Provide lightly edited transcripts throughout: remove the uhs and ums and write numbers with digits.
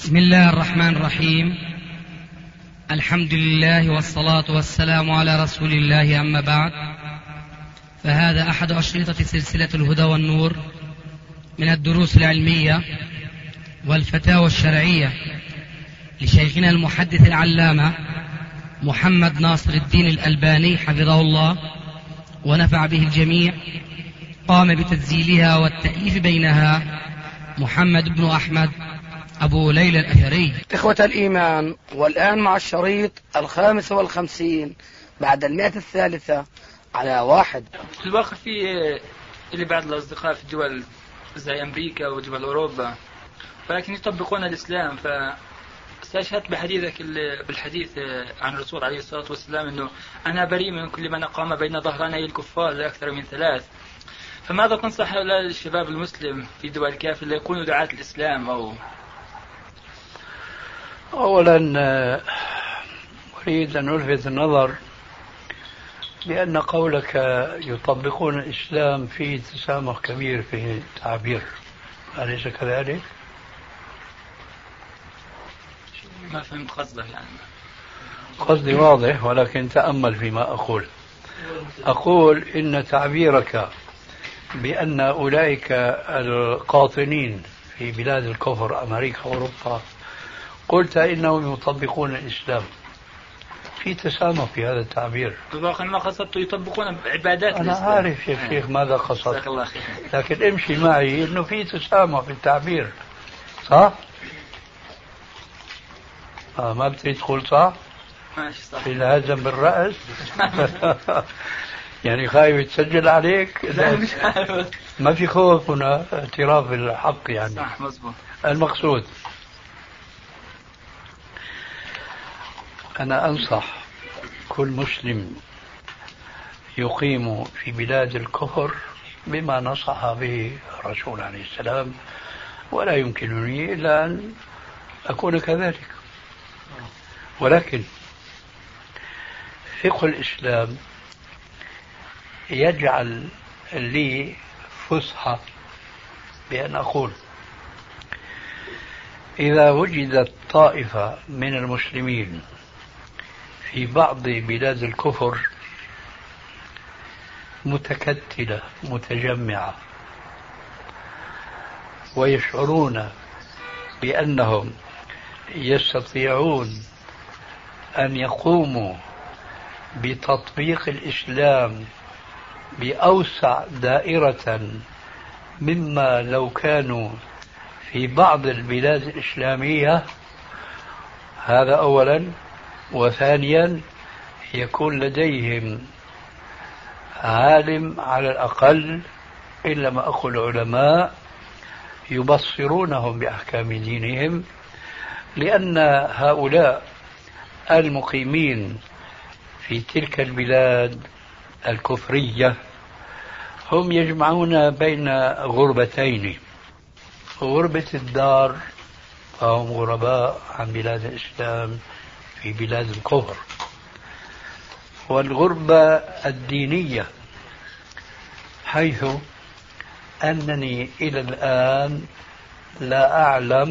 بسم الله الرحمن الرحيم. الحمد لله والصلاة والسلام على رسول الله، أما بعد، فهذا أحد أشرطة سلسلة الهدى والنور من الدروس العلمية والفتاوى الشرعية لشيخنا المحدث العلامة محمد ناصر الدين الألباني حفظه الله ونفع به الجميع. قام بتسجيلها والتأليف بينها محمد بن أحمد أبو ليلى الأثري. إخوة الإيمان، والآن مع الشريط 55 بعد 100 على 1. في الواقع في اللي بعض الأصدقاء في الدول زي أمريكا ودول أوروبا ولكن يطبقون الإسلام، فاستشهدت بحديثك بالحديث عن الرسول عليه الصلاة والسلام أنه أنا بريء من كل من قام بين ظهراني الكفار لأكثر من 3. فماذا تنصح هؤلاء الشباب المسلم في دول الكافر ليكونوا دعاة الإسلام؟ أولا أريد أن ألفت النظر بأن قولك يطبقون الإسلام فيه تسامح كبير في التعبير، أليس كذلك؟ ما فهمت قصدك. يعني قصدي واضح، ولكن تأمل فيما أقول. أقول إن تعبيرك بأن أولئك القاطنين في بلاد الكفر أمريكا وأوروبا قلت إنهم يطبقون الإسلام، في تسامح في هذا التعبير. بالواقع ما قصدت يطبقون عبادات أنا الإسلام. عارف يا شيخ ماذا قصدت، لكن امشي معي إنه في تسامح في التعبير، صح؟ ما بتريد تقول صح؟ ماشي صح. في الهزم بالرأس يعني خايف تسجل عليك؟ لا مش عارف. ما في خوف هنا، اعتراف بالحق يعني. صح مزبوط. المقصود أنا أنصح كل مسلم يقيم في بلاد الكفر بما نصح به الرسول عليه السلام، ولا يمكنني إلا أن أكون كذلك. ولكن فقه الإسلام يجعل لي فسحة بأن أقول إذا وجدت طائفة من المسلمين في بعض بلاد الكفر متكتلة متجمعة ويشعرون بأنهم يستطيعون أن يقوموا بتطبيق الإسلام بأوسع دائرة مما لو كانوا في بعض البلاد الإسلامية، هذا أولا. وثانيا يكون لديهم عالم على الأقل، إلا ما أقول علماء يبصرونهم بأحكام دينهم، لأن هؤلاء المقيمين في تلك البلاد الكفرية هم يجمعون بين غربتين: غربة الدار، فهم غرباء عن بلاد الإسلام في بلاد الكفر، والغربة الدينية، حيث أنني إلى الآن لا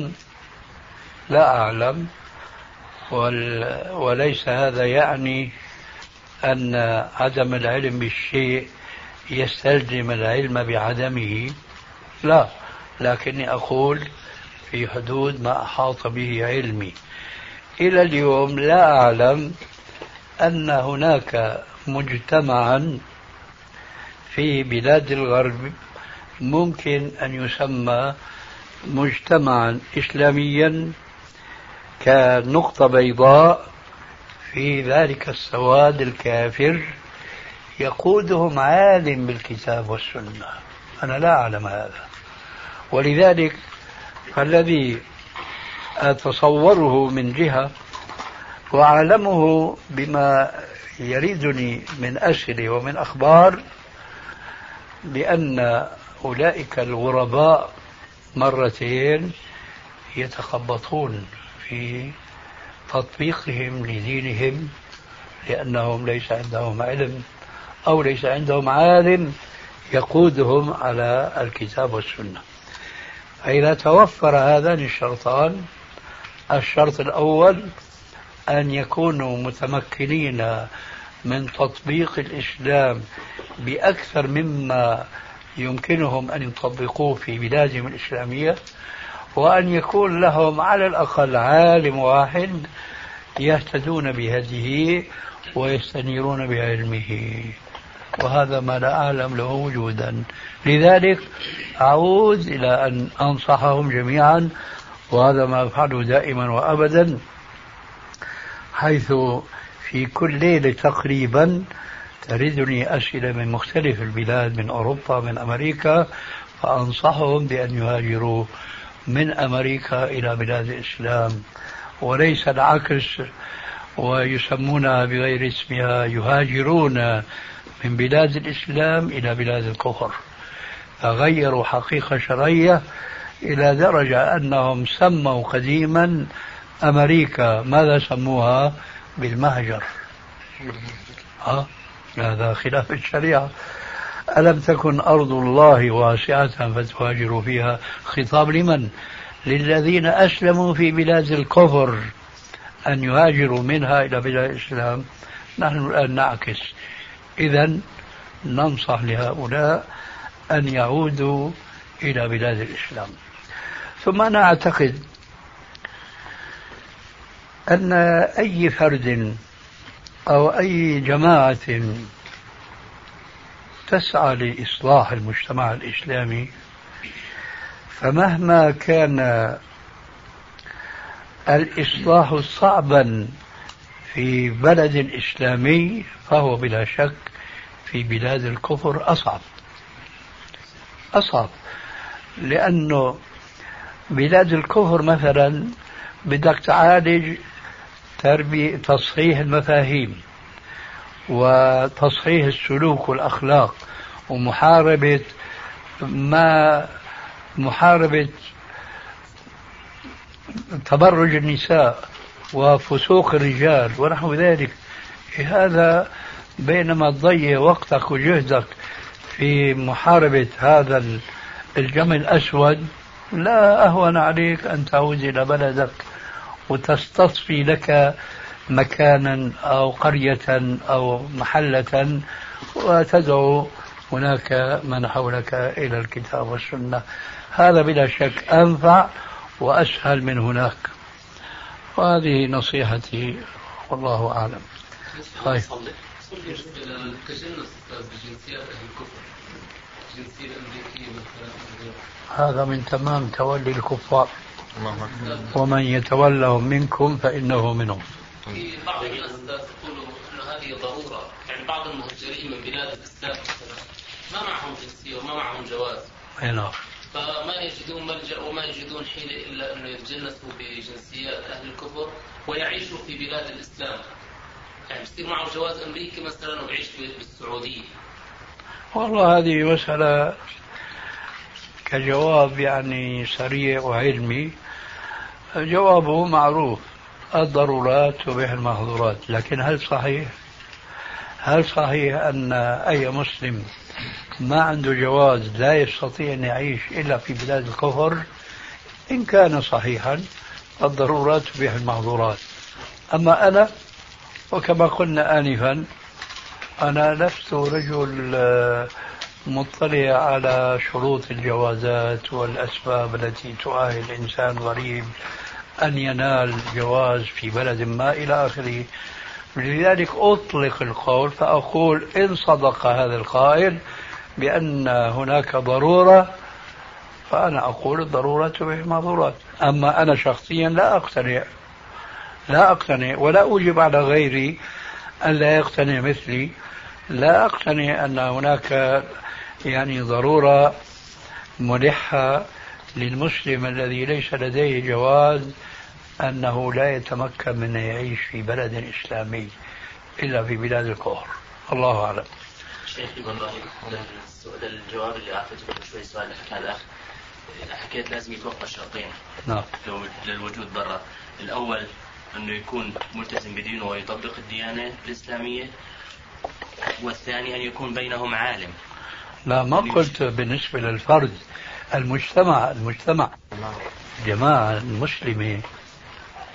أعلم وليس هذا يعني أن عدم العلم بالشيء يستلزم العلم بعدمه، لا، لكني أقول في حدود ما أحاط به علمي. إلى اليوم لا أعلم أن هناك مجتمعا في بلاد الغرب ممكن أن يسمى مجتمعا إسلاميا كنقطة بيضاء في ذلك السواد الكافر يقودهم عالم بالكتاب والسنة. أنا لا أعلم هذا، ولذلك فالذي أتصوره من جهة وأعلمه بما يريدني من أسئلة ومن أخبار بأن أولئك الغرباء مرتين يتخبطون في تطبيقهم لدينهم، لأنهم ليس عندهم علم أو ليس عندهم عالم يقودهم على الكتاب والسنة. فإذا توفر هذان الشرطان الشرط الأول أن يكونوا متمكنين من تطبيق الإسلام بأكثر مما يمكنهم أن يطبقوه في بلادهم الإسلامية، وأن يكون لهم على الأقل عالم واحد يهتدون بهديه ويستنيرون بعلمه، وهذا ما لا أعلم له وجودا. لذلك أعود إلى أن أنصحهم جميعا، وهذا ما أفعله دائما وأبدا، حيث في كل ليلة تقريبا تردني أسئلة من مختلف البلاد، من أوروبا، من أمريكا، فأنصحهم بأن يهاجروا من أمريكا إلى بلاد الإسلام، وليس العكس، ويسمونها بغير اسمها، يهاجرون من بلاد الإسلام إلى بلاد الكفر. فغيروا حقيقة شرعية إلى درجة أنهم سموا قديما أمريكا، ماذا سموها؟ بالمهجر. هذا خلاف الشريعة. ألم تكن أرض الله واسعة فتهاجروا فيها؟ خطاب لمن؟ للذين أسلموا في بلاد الكفر أن يهاجروا منها إلى بلاد الإسلام. نحن الآن نعكس. إذن ننصح لهؤلاء أن يعودوا إلى بلاد الإسلام. ثم أنا أعتقد أن أي فرد أو أي جماعة تسعى لإصلاح المجتمع الإسلامي، فمهما كان الإصلاح صعبا في بلد إسلامي فهو بلا شك في بلاد الكفر أصعب، لأنه بلاد الكفر مثلا بدك تعالج تصحيح المفاهيم وتصحيح السلوك والأخلاق ومحاربة تبرج النساء وفسوق الرجال ونحو ذلك. هذا بينما تضيع وقتك وجهدك في محاربة هذا الجمع الأسود، لا أهون عليك أن تعود إلى بلدك وتستصفي لك مكانا أو قرية أو محلة وتدعو هناك من حولك إلى الكتاب والسنة. هذا بلا شك أنفع وأسهل من هناك. وهذه نصيحتي والله أعلم. هذا من تمام تولي الكفار، ومن يتولهم منكم فإنه منهم. في بعض الناس تقول أن هذه ضرورة، يعني بعض المهاجرين من بلاد الإسلام ما معهم جنسية وما معهم جواز، فما يجدون ملجأ وما يجدون حيلة إلا أن يتجنسوا بجنسيات أهل الكفر ويعيشوا في بلاد الإسلام، يعني يصير معه جواز أمريكي مثلا ويعيش بالسعودية. والله هذه مسألة كجواب يعني سريع وعلمي، جوابه معروف: الضرورات تبيح المحظورات. لكن هل صحيح أن أي مسلم ما عنده جواز لا يستطيع أن يعيش إلا في بلاد الكفر؟ إن كان صحيحا الضرورات تبيح المحظورات. أما أنا، وكما قلنا آنفا، أنا لست رجل مطلع على شروط الجوازات والأسباب التي تؤهل الإنسان غريب أن ينال جواز في بلد ما إلى آخره. لذلك أطلق القول فأقول إن صدق هذا القائل بأن هناك ضرورة فأنا أقول الضرورة تبيح المحظورات. أما أنا شخصيا لا أقتنع ولا أوجب على غيري أن لا يقتنع مثلي. لا أقتنع أن هناك يعني ضرورة ملحة للمسلم الذي ليس لديه جواز أنه لا يتمكن من يعيش في بلد إسلامي إلا في بلاد الكفر. الله أعلم. شيخي والله الجواب اللي أعطيته قبل شوي سؤال حكى الأخ، حكيت لازم يتوقع شرطين للوجود برا. الأول أنه يكون ملتزم بدينه ويطبق الديانة الإسلامية، والثاني أن يكون بينهم عالم. لا، ما قلت بالنسبة للفرد، المجتمع الجماعة المسلمة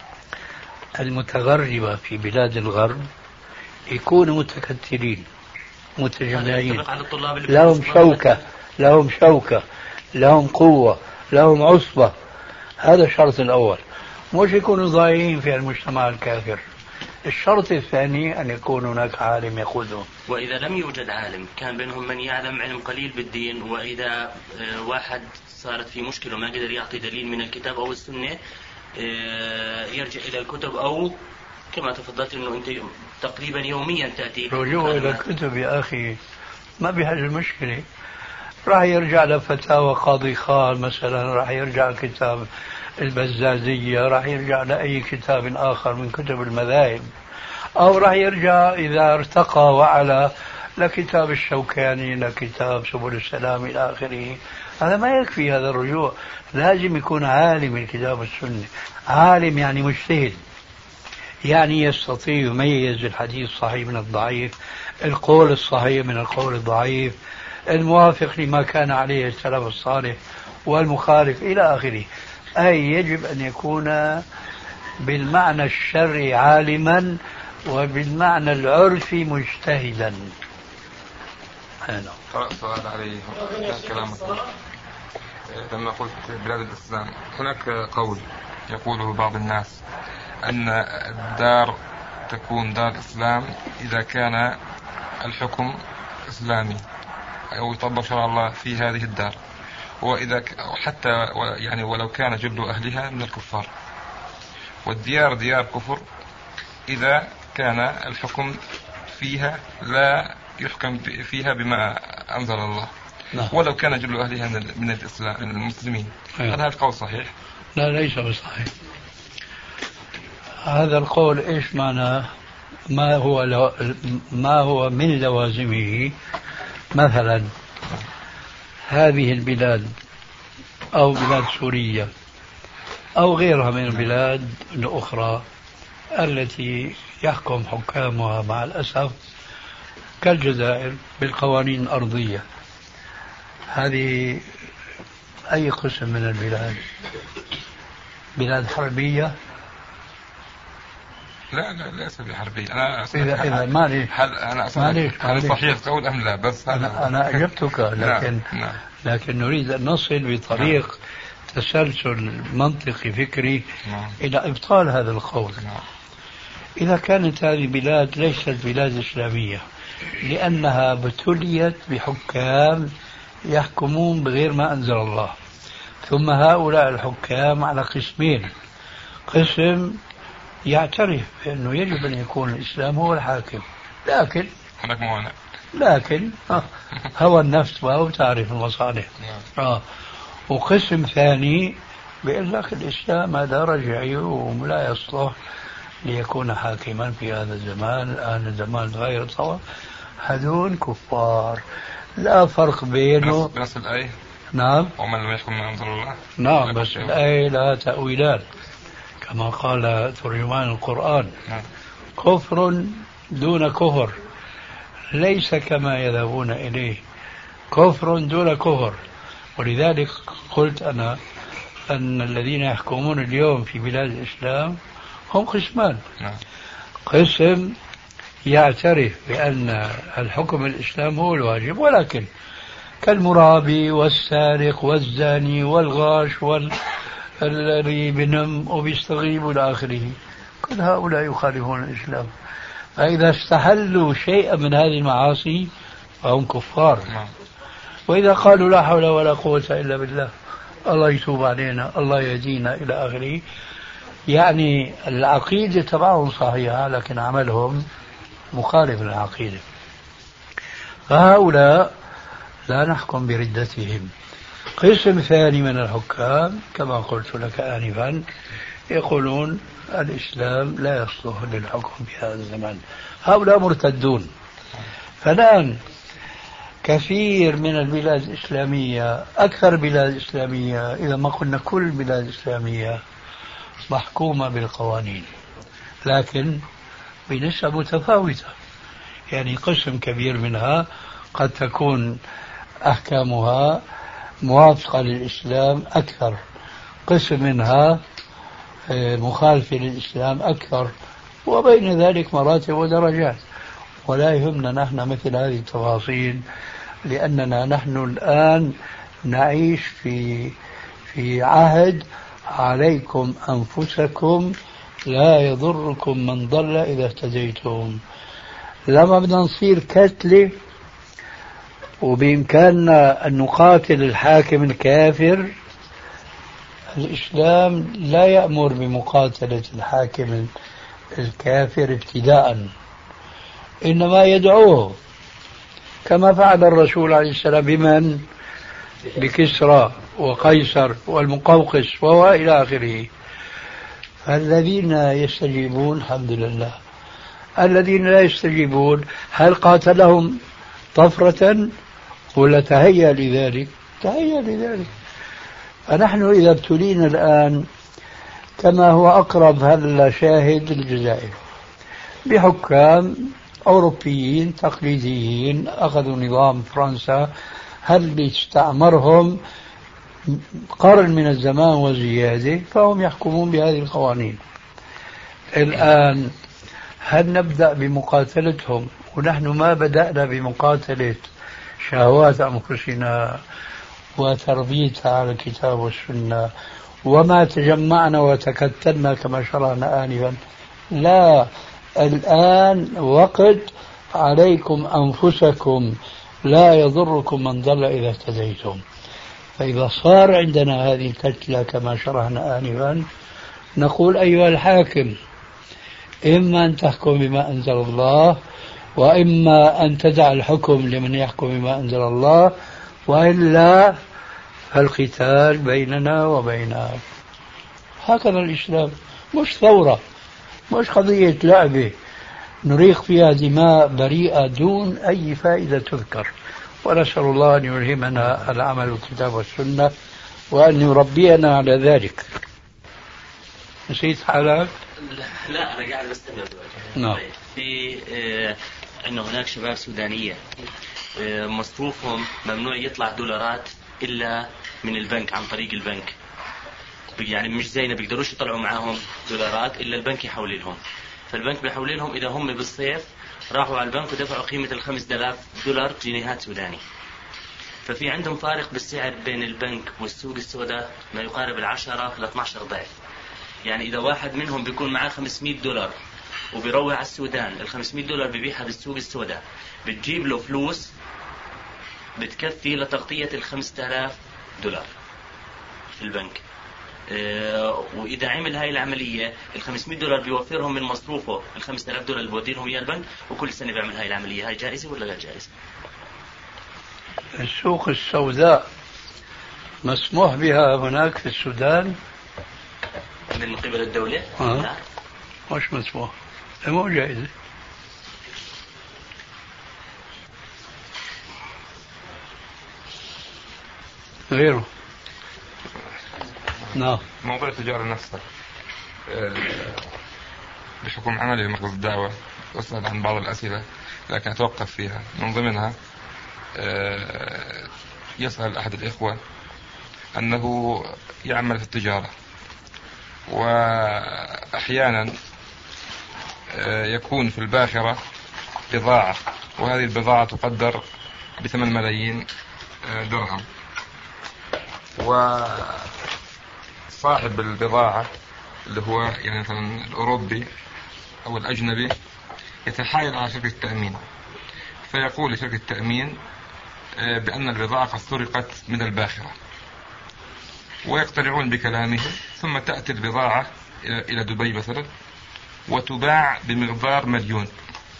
المتغربة في بلاد الغرب يكونوا متكتلين متجمعين، لهم شوكة لهم قوة لهم عصبة. هذا الشرط الأول، مش يكونوا ضايعين في المجتمع الكافر. الشرط الثاني أن يكون هناك عالم يقودهم. وإذا لم يوجد عالم كان بينهم من يعلم علم قليل بالدين، وإذا واحد صارت في مشكلة وما قدر يعطي دليل من الكتاب أو السنة يرجع إلى الكتب، أو كما تفضلت أنه أنت تقريبا يوميا تأتي رجوع إلى الكتب يا أخي ما بهذه المشكلة. راح يرجع لفتاوى قاضي خان مثلا، راح يرجع كتاب البزازية، راح يرجع لأي كتاب آخر من كتب المذاهب، أو راح يرجع إذا ارتقى وعلى لكتاب الشوكاني لكتاب سبل السلام إلى آخره. هذا ما يكفي هذا الرجوع، لازم يكون عالم الكتاب والسنة، عالم يعني مجتهد، يعني يستطيع يميز الحديث الصحيح من الضعيف، القول الصحيح من القول الضعيف، الموافق لما كان عليه السلف الصالح والمخالف إلى آخره. أي يجب أن يكون بالمعنى الشرعي عالما وبالمعنى العرفي مجتهدا. سؤال عليه كلامك لما قلت بلاد الإسلام، هناك قول يقوله بعض الناس أن الدار تكون دار إسلام إذا كان الحكم إسلامي أو يطبق شرع الله في هذه الدار، وإذا حتى يعني ولو كان جل أهلها من الكفار، والديار ديار كفر إذا كان الحكم فيها لا يحكم فيها بما أنزل الله، ولو كان جل أهلها من الإسلام من المسلمين. هل هذا القول صحيح؟ لا، ليس بصحيح. هذا القول إيش معناه؟ ما هو من لوازمه. مثلا هذه البلاد أو بلاد سوريا أو غيرها من البلاد الأخرى التي يحكم حكامها مع الأسف كالجزائر بالقوانين الأرضية، هذه أي قسم من البلاد؟ بلاد حربية؟ لا ليس بحربية. أنا إذا معليش هل صحيح تقول أم لا؟ بس أنا أجبتك، لكن نريد أن نصل بطريق تسلسل منطقي فكري إلى إبطال هذا القول. إذا كانت هذه البلاد ليست بلاد إسلامية لأنها ابتليت بحكام يحكمون بغير ما أنزل الله، ثم هؤلاء الحكام على قسمين: قسم يعترف بأنه يجب أن يكون الإسلام هو الحاكم، لكن هوى النفس وتعرف المصالح، وقسم ثاني بيقول لك الإسلام هذا رجعي ولا يصلح ليكون حاكما في هذا الزمان، الآن الزمان غير طوى. هذول كفار، لا فرق بينه. بنفس الآية. نعم. ومن لم يحكم ما أنزل الله. نعم، بس الآية لها تأويلات كما قال ترجمان القرآن. كفر دون كفر، ليس كما يذهبون إليه، كفر دون كفر. ولذلك قلت أنا أن الذين يحكمون اليوم في بلاد الإسلام هم قسمان: قسم يعترف بأن الحكم الإسلام هو الواجب، ولكن كالمرابي والسارق والزاني والغاش والذي بنم وبيستغيب إلى آخره، كل هؤلاء يخالفون الإسلام. فإذا استحلوا شيئا من هذه المعاصي فهم كفار. وإذا قالوا لا حول ولا قوة إلا بالله، الله يتوب علينا، الله يهدينا إلى آخره، يعني العقيدة تبعهم صحيحة لكن عملهم مخالف للعقيدة، فهؤلاء لا نحكم بردتهم. قسم ثاني من الحكام كما قلت لك آنفا يقولون الإسلام لا يصلح للحكم في هذا الزمان، هؤلاء مرتدون. فالآن كثير من البلاد الإسلامية، أكثر بلاد إسلامية، إذا ما قلنا كل البلاد الإسلامية، محكومة بالقوانين لكن بنسبة متفاوتة. يعني قسم كبير منها قد تكون أحكامها موافقة للإسلام أكثر، قسم منها مخالفة للإسلام أكثر، وبين ذلك مراتب ودرجات، ولا يهمنا نحن مثل هذه التفاصيل، لأننا نحن الآن نعيش في عهد عليكم أنفسكم لا يضركم من ضل إذا اهتديتم. لما بدنا نصير كتلة وبإمكاننا أن نقاتل الحاكم الكافر، الإسلام لا يأمر بمقاتلة الحاكم الكافر ابتداء، إنما يدعوه كما فعل الرسول عليه السلام بمن؟ بكسرى وقيصر والمقوقس وإلى آخره. الذين يستجيبون الحمد لله، الذين لا يستجيبون هل قاتلهم طفرة ولا تهيأ لذلك؟ تهيأ لذلك. فنحن إذا ابتلينا الآن كما هو أقرب هذا شاهد الجزائر بحكام أوروبيين تقليديين أخذوا نظام فرنسا هل استعمرهم قرن من الزمان وزيادة، فهم يحكمون بهذه القوانين. الآن هل نبدأ بمقاتلتهم ونحن ما بدأنا بمقاتلة شهوات أنفسنا وتربيتها على الكتاب والسنة وما تجمعنا وتكتلنا كما شرعنا آنفا؟ لا، الآن وقت عليكم أنفسكم لا يضركم من ضل إذا اهتديتم. فإذا صار عندنا هذه الكتلة كما شرحنا آنفا، نقول أيها الحاكم إما أن تحكم بما أنزل الله، وإما أن تدع الحكم لمن يحكم بما أنزل الله، وإلا فالقتال بيننا وبينك. هكذا الإسلام، مش ثورة، مش قضية لعبة نريق فيها دماء بريئة دون أي فائدة تذكر. ونسأل الله أن يلهمنا العمل بالكتاب والسنة وأن يربينا على ذلك. نسيت حالك؟ لا أنا قاعد بستمع. نعم. في أنه هناك شباب سودانية مصروفهم ممنوع يطلع دولارات إلا من البنك عن طريق البنك، يعني مش زينا بيقدروش يطلعوا معاهم دولارات إلا البنك يحول لهم. فالبنك بيحول لهم إذا هم بالصيف راحوا على البنك ودفعوا قيمة $5,000 جنيهات سوداني. ففي عندهم فارق بالسعر بين البنك والسوق السوداء ما يقارب 10 ل 12 ضعف. يعني إذا واحد منهم بيكون معاه $500 وبيروح على السودان، $500 بيبيعها بالسوق السوداء بتجيب له فلوس بتكفي لتغطية $5,000 في البنك. وإذا عمل هاي العملية $500 بيوفرهم من مصروفه $5,000 اللي بودينهم إياه البنك، وكل سنة بيعمل هاي العملية. هاي جائزة ولا غير جائزة؟ السوق السوداء مسموح بها هناك في السودان من قبل الدولة؟ لا مش مسموح، مو جائزة. غيره. نعم. موضوع التجارة نفسها بحكم عملي بمركز الدعوة أسأل عن بعض الأسئلة لكن أتوقف فيها. من ضمنها يسأل أحد الإخوة أنه يعمل في التجارة، وأحيانا يكون في الباخرة بضاعة، وهذه البضاعة تقدر ب8 ملايين درهم، وصاحب البضاعة اللي هو يعني مثلا الأوروبي أو الأجنبي يتحايل على شركة التأمين، فيقول لشركة التأمين بأن البضاعة قد سرقت من الباخرة، ويقتنعون بكلامه، ثم تأتي البضاعة إلى دبي مثلا وتباع بمقدار 1,000,000.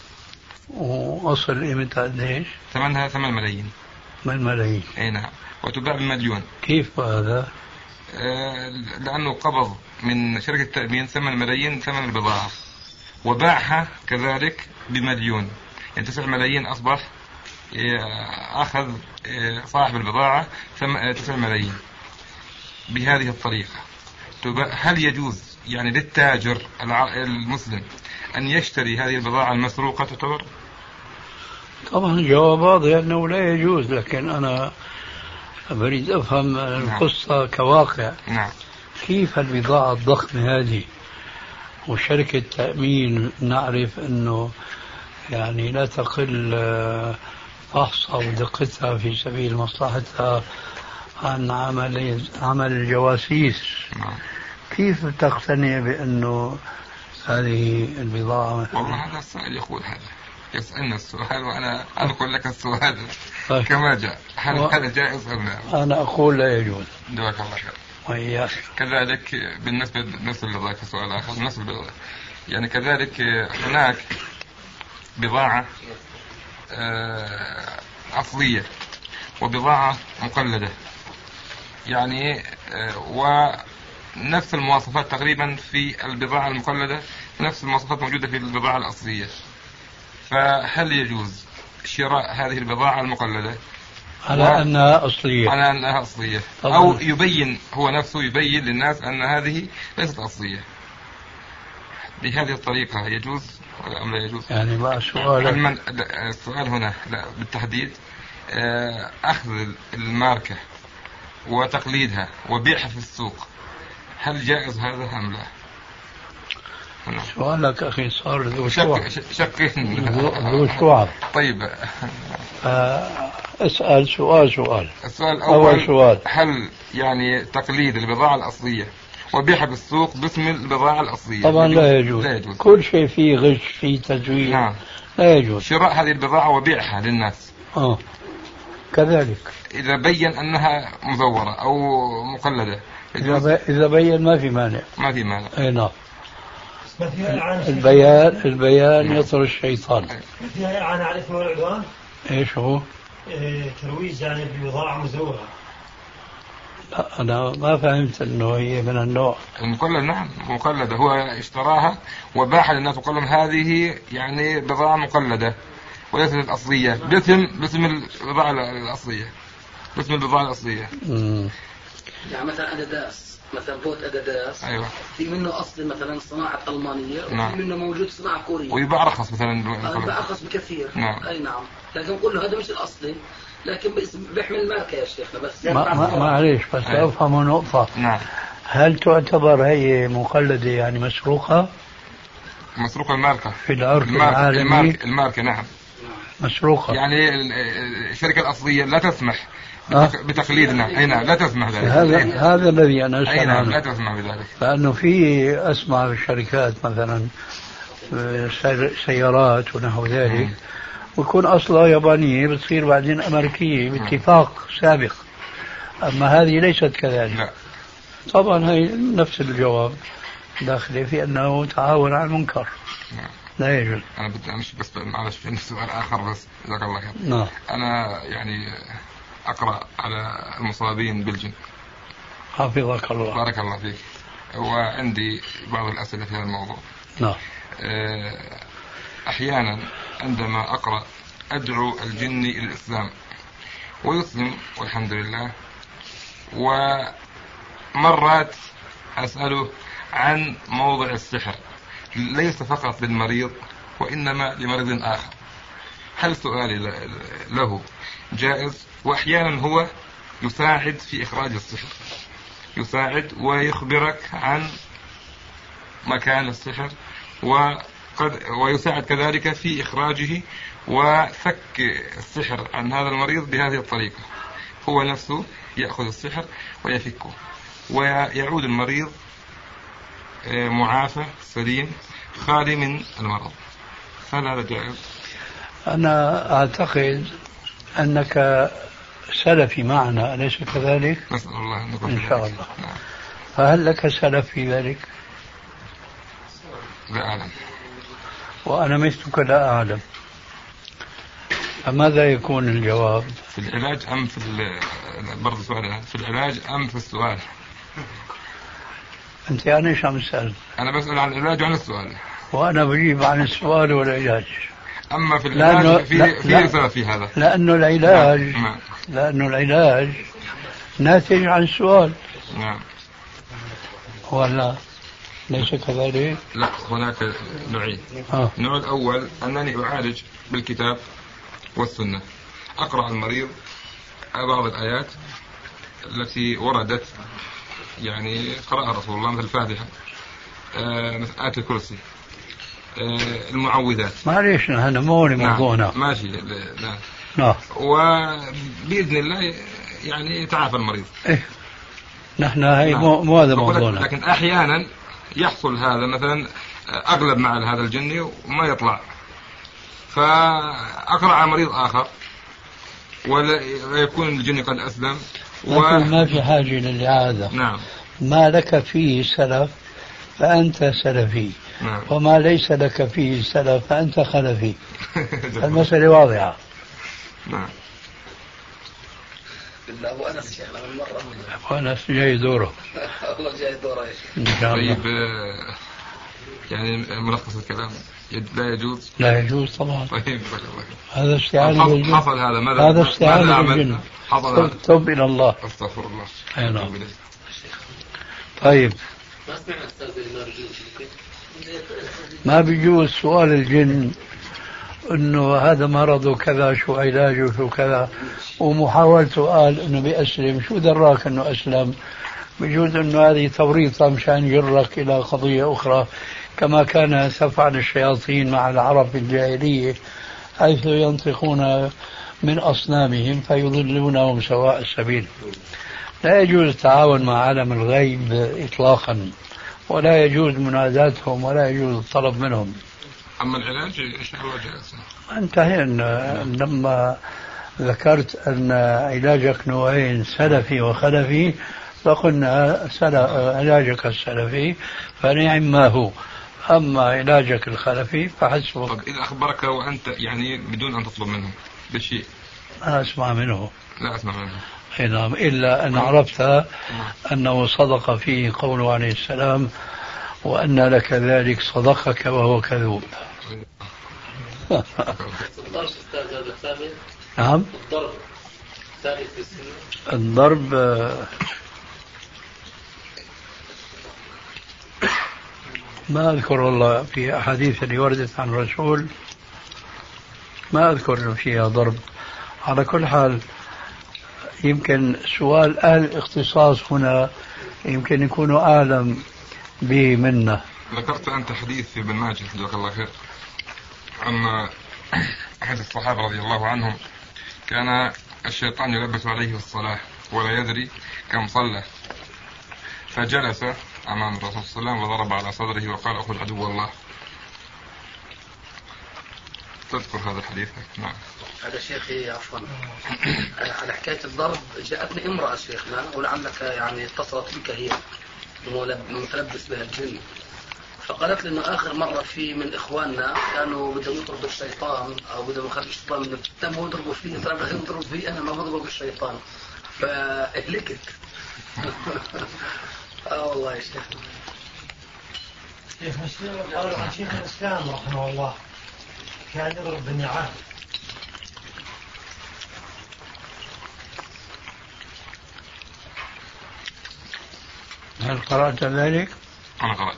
وأصل قيمتها قديش؟ ثمنها 8 ملايين. 8 ملايين. اي نعم. وتباع ب1,000,000. كيف هذا؟ لأنه قبض من شركة التأمين 8 ملايين ثمن البضاعة، وباعها كذلك ب1,000,000، يعني 9 ملايين أصبح أخذ صاحب البضاعة 9 ملايين. بهذه الطريقة هل يجوز يعني للتاجر المسلم أن يشتري هذه البضاعة المسروقة تعتبر؟ طبعا جواب واضح أنه لا يجوز، لكن أنا أريد أفهم القصة كواقع. نعم. كيف البضاعة الضخمة هذه وشركة تأمين نعرف أنه يعني لا تقل فحصها ودقتها في سبيل مصلحتها عن عمل الجواسيس، كيف تقتنع بأنه هذه البضاعة؟ والله هذا السائل يقول هذا، يسألنا السؤال وأنا أقول لك السؤال كما جاء، هل هذا جائز أم لا؟ أنا أقول لا يجوز. جزاك الله خير. وإياك. كذلك بالنسبة لذاك السؤال آخر، يعني كذلك هناك بضاعة أصلية وبضاعة مقلدة، يعني ونفس المواصفات تقريبا في البضاعة المقلدة، نفس المواصفات موجودة في البضاعة الأصلية، فهل يجوز شراء هذه البضاعة المقلدة على أنها أصلية؟ على أنها أصلية، أو يبين هو نفسه يبين للناس أن هذه ليست أصلية بهذه الطريقة، يجوز أم لا يجوز؟ يعني ما سؤال السؤال هنا لا بالتحديد أخذ الماركة وتقليدها وبيعها في السوق، هل جائز هذا أم لا؟ سؤالك أخي صار ذو شعب. ذو شعب. طيب اسأل سؤال. السؤال أول سؤال، هل يعني تقليد البضاعة الأصلية وبيعها بالسوق باسم البضاعة الأصلية طبعا لا يجوز. كل شيء فيه غش فيه تزوير. نعم. لا يجوز شراء هذه البضاعة وبيعها للناس كذلك إذا بين أنها مزورة أو مقلدة. إذا بين ما في مانع. ما في مانع. أي نعم. البيان يطر الشيطان. فيها إعانة على الإثم والعدوان. إيش هو؟ ترويج يعني ببضاعة مزورة. لا أنا ما فهمت إنه هي من النوع المقلد. نعم مقلدة، هو اشتراها وباعها للناس وقال لهم هذه يعني بضاعة مقلدة وليست الأصلية باسم البضاعة الأصلية، باسم البضاعة الأصلية. يعني مثلا أديداس، مثلا بوت أديداس، أيوة. في منه أصل مثلا صناعة ألمانية، نعم. وفي منه موجود صناعة كورية ويباع أرخص مثلا. يباع أرخص بكثير. نعم. أي نعم، لكن نقول له هذا مش الأصلي، لكن بيحمل ماركة يا شيخنا بس. معليش بس أفهم نقطة. نعم. هل تعتبر هي مقلدة يعني مسروقة؟ مسروقة الماركة في العرف العالمي. الماركة نعم مسروقة، يعني الشركة الأصلية لا تسمح بتقليدنا. هنا لا تسمح ذلك. هذا الذي أنا أسأل عنه. لا تسمح بذلك، لأنه في أسمع الشركات مثلا سيارات ونحو ذلك ويكون أصلها يابانية بتصير بعدين أمريكية باتفاق سابق، أما هذه ليست كذلك. لا. طبعا هي نفس الجواب داخله في أنه تعاون على المنكر. لا يجوز. أنا بدي أمشي بس معلش في سؤال آخر بس جزاك الله خير. نعم. أنا يعني أقرأ على المصابين بالجن. حفظك الله. بارك الله فيك. وعندي بعض الأسئلة في هذا الموضوع. نعم. أحيانا عندما أقرأ أدعو الجن إلى الإسلام ويسلم والحمد لله، ومرات أسأله عن موضع السحر ليس فقط للمريض وإنما لمريض آخر، هل سؤالي له جائز؟ وأحيانا هو يساعد في إخراج السحر، يساعد ويخبرك عن مكان السحر ويساعد كذلك في إخراجه وفك السحر عن هذا المريض بهذه الطريقة، هو نفسه يأخذ السحر ويفكه ويعود المريض معافى سليم خالي من المرض، هل هذا جائز؟ أنا أعتقد أنك سلفي معنا أليس كذلك؟ نسأل الله أن إن شاء الله. فهل لك سلف في ذلك؟ لا أعلم. وأنا مثلك لا أعلم، فماذا يكون الجواب؟ في العلاج أم في برضه سؤال، في العلاج أم في السؤال؟ أنت يعني إيش عم تسأل؟ أنا بسأل عن العلاج وعن السؤال. وأنا بجيب عن السؤال والعلاج. أما في العلاج في رسالة في هذا. لأنه العلاج ناتج عن السؤال. نعم. ولا ليس كذلك؟ لا، هناك نوعين. النوع الأول أنني أعالج بالكتاب والسنة، أقرأ المريض بعض الآيات التي وردت يعني قرأ رسول الله مثل الفاتحة، آية الكرسي، المعوذات. معليش هذا مو موضوعنا. نعم. ماشي. نعم. وبإذن الله يعني يتعافى المريض. إيه. نحن هاي مو هذا موضوعنا. لكن أحيانا يحصل هذا، مثلا أغلب مع هذا الجني وما يطلع، فأقرأ على مريض آخر ولا يكون الجني قد أسلم. ما في حاجة للإعادة. نعم. ما لك فيه سلف فأنت سلفي. نعم. وما ليس لك فيه سلف فأنت خلفي. المسألة واضحة. نعم. بالله أبو أنس شيخنا من مرة. أبو أنس جاي دوره. والله جاي دوره يا شيخ. إن شاء الله. طيب يعني ملخص الكلام لا يجوز. لا يجوز طبعا. طيب هذا استعانة بالجن. حصل هذا ماذا؟ هذا استعانة بالجن. توب إلى الله. استغفر الله. أي نعم. طيب. ما سمعنا أستاذ ما بيجوز سؤال الجن انه هذا مرضه كذا، شو علاجه، شو كذا، ومحاولته قال انه بيأسلم، شو دراك انه اسلم؟ بجوز انه هذه توريطه مشان يجرك الى قضيه اخرى، كما كان تفعل الشياطين مع العرب في الجاهليه، حيث ينطقون من اصنامهم فيضلونهم سواء السبيل. لا يجوز التعاون مع عالم الغيب اطلاقا، ولا يجوز مناداتهم، ولا يجوز الطلب منهم. أما العلاج إن شاء الله جائز. انتهينا لما ذكرت أن علاجك نوعين، سلفي وخلفي، فقلنا علاجك السلفي فنعم ما هو، أما علاجك الخلفي فحسبك. طب إذا أخبرك وأنت يعني بدون أن تطلب منه بشيء؟ لا أسمع منه. لا أسمع منه. نعم، إلا أن عرفت أنه صدق فيه قوله عليه السلام: وأن لك ذلك صدقك وهو كذوب. الضرب أستاذ هذا ثابت؟ نعم. الضرب ثابت في السنة؟ الضرب ما أذكر والله في أحاديث اللي وردت عن الرسول، ما أذكر فيها ضرب. على كل حال يمكن سؤال أهل الاختصاص هنا يمكن يكونوا أعلم به منا. ذكرت أنت حديث في ابن ماجه جزاك الله خير أن أحد الصحابة رضي الله عنهم كان الشيطان يلبس عليه الصلاة ولا يدري كم صلى، فجلس أمام الرسول صلى الله عليه وسلم وضرب على صدره وقال: أخذ عدو الله. تذكر هذا الحديث؟ نعم. هذا شيخي عفوا على حكاية الضرب، جاءتني امرأة شيخنا ولعلك يعني اتصلت بك، هي متلبس بها الجن، فقالت لي انه اخر مرة في من اخواننا كانوا بدهم يطردوا الشيطان او بدهم يخرجوا الشيطان من الدم ويضربوا فيه، طلعوا بدهم يضربوا فيه، انا ما بضرب الشيطان فاهلكت. والله يا شيخ. شيخ مسلم قالوا عن شيخ الاسلام رحمه الله كان يضرب بالنعال. هل قرأت ذلك؟ أنا قرأت.